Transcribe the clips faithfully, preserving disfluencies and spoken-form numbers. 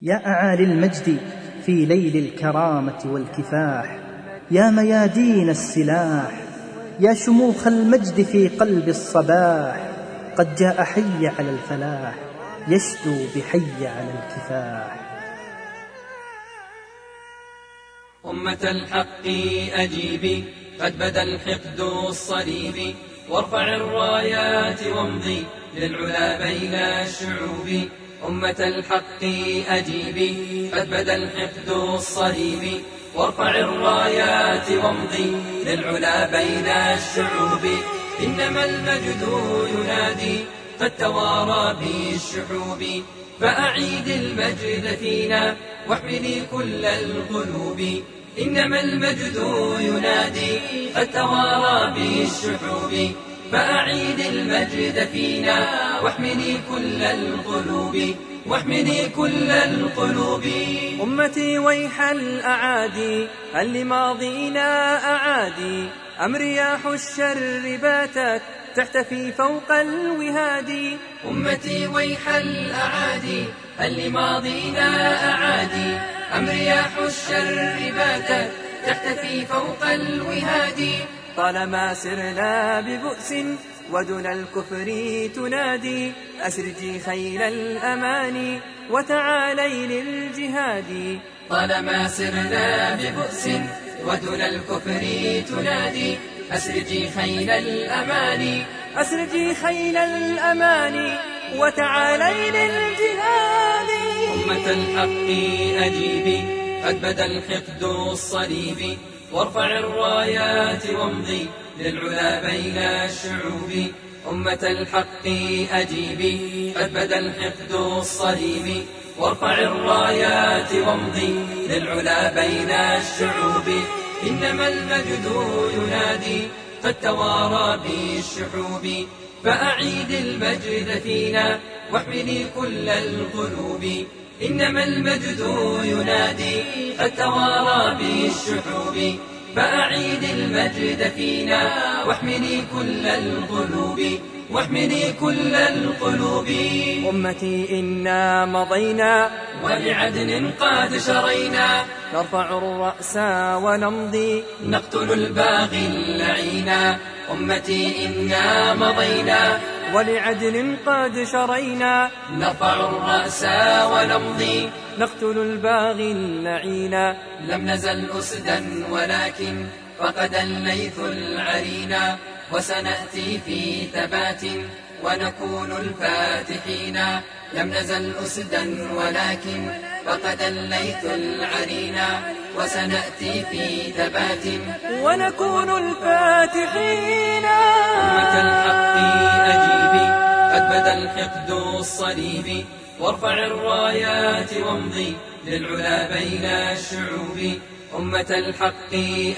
يا أعالي المجد في ليل الكرامة والكفاح، يا ميادين السلاح، يا شموخ المجد في قلب الصباح، قد جاء حي على الفلاح يشدو بحي على الكفاح. أمة الحق أجيبي، قد بدا الحقد الصليبي، وارفع الرايات وامضي للعلا بين الشعوب. أمة الحق أجيبي، قد بدا الحقد الصليبي، وارفع الرايات وامضي للعلا بين الشعوب. إنما المجد ينادي قد توارى بالشحوب، فأعيد المجد فينا واحملي كل القلوب. إنما المجد ينادي قد توارى بالشحوب، فأعيد المجد فينا واحملي كل القلوب، واحملي كل القلوب. أمتي ويح الأعادي، هل لماضينا أعادي؟ أم رياح الشر باتت تحتفي فوق الوهاد؟ أمتي ويح الأعادي، هل لماضينا أعادي؟ أم رياح الشر باتت تحتفي فوق الوهاد؟ طالما سرنا ببؤس ودون الكفر تنادي، أسرجي خيل الأمان وتعالي للجهاد. طالما سرنا ببؤس ودون الكفر تنادي، أسرجي خيل الأمان، أسرجي خيل الأمان وتعالي للجهاد. أمة الحق أجيبي، قد بدا الحقد الصليبي، وارفع الرايات وامضي للعلا بين الشعوب. أمة الحق أجيبي، قد بدا الحقد الصليبي، وارفع الرايات وامضي للعلا بين الشعوب. إنما المجد ينادي قد توارى بالشحوب، فأعيد المجد فينا واحملي كل القلوب. إنما المجد ينادي قد توارى بالشحوب، فأعيد المجد فينا واحملي كل القلوب، واحملي كل القلوب. أمتي إنا مضينا ولعدن قد شرينا، نرفع الرأس ونمضي نقتل الباغي اللعينا. أمتي إنا مضينا ولعدن قد شرينا، نرفع الرأس ونمضي نقتل الباغي اللعينا. لم نزل أسدا ولكن فقد الليث العرينا، وسنأتي في ثبات ونكون الفاتحين. لم نزل أسدا ولكن فقد الليث العرينا، وسنأتي في ثبات ونكون الفاتحين. أمة الحق أجيبي، قد بدا الحقد الصليبي، وارفع الرايات وامضي للعلا بين الشعوب. أمة الحق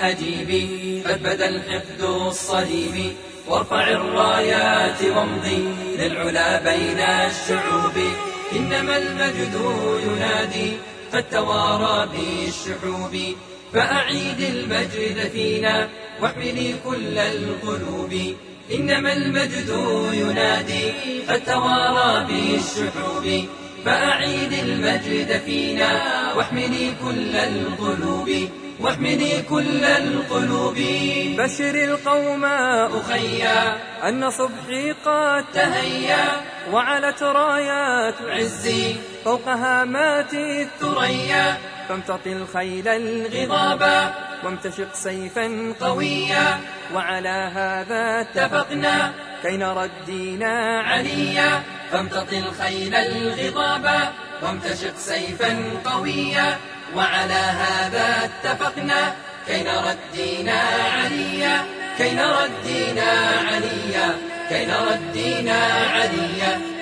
أجيبي، قد بدا الحقد الصليبي، وارفع الرايات وامضي للعلا بين الشعوب. إنما المجد ينادي قد توارى بالشحوب، فأعيد المجد فينا واحملي كل القلوب. إنما المجد ينادي قد توارى بالشحوب، فأعيد المجد فينا واحملي كل القلوب، واحملي كل القلوب. بشر القوم أخيا أن صبحي قد تهيا، وعلت رايات عزي فوق هامات الثريا. فامتطي الخيل الغضابا وامتشق سيفا قويا، وعلى هذا اتفقنا كي نرى الدين عليا. فامتطي الخيل الغضابا وامتشق سيفا قويا، وعلى هذا اتفقنا كي نرى الدين عليا، كي نرى الدين عليا، كي نرى الدين عليا.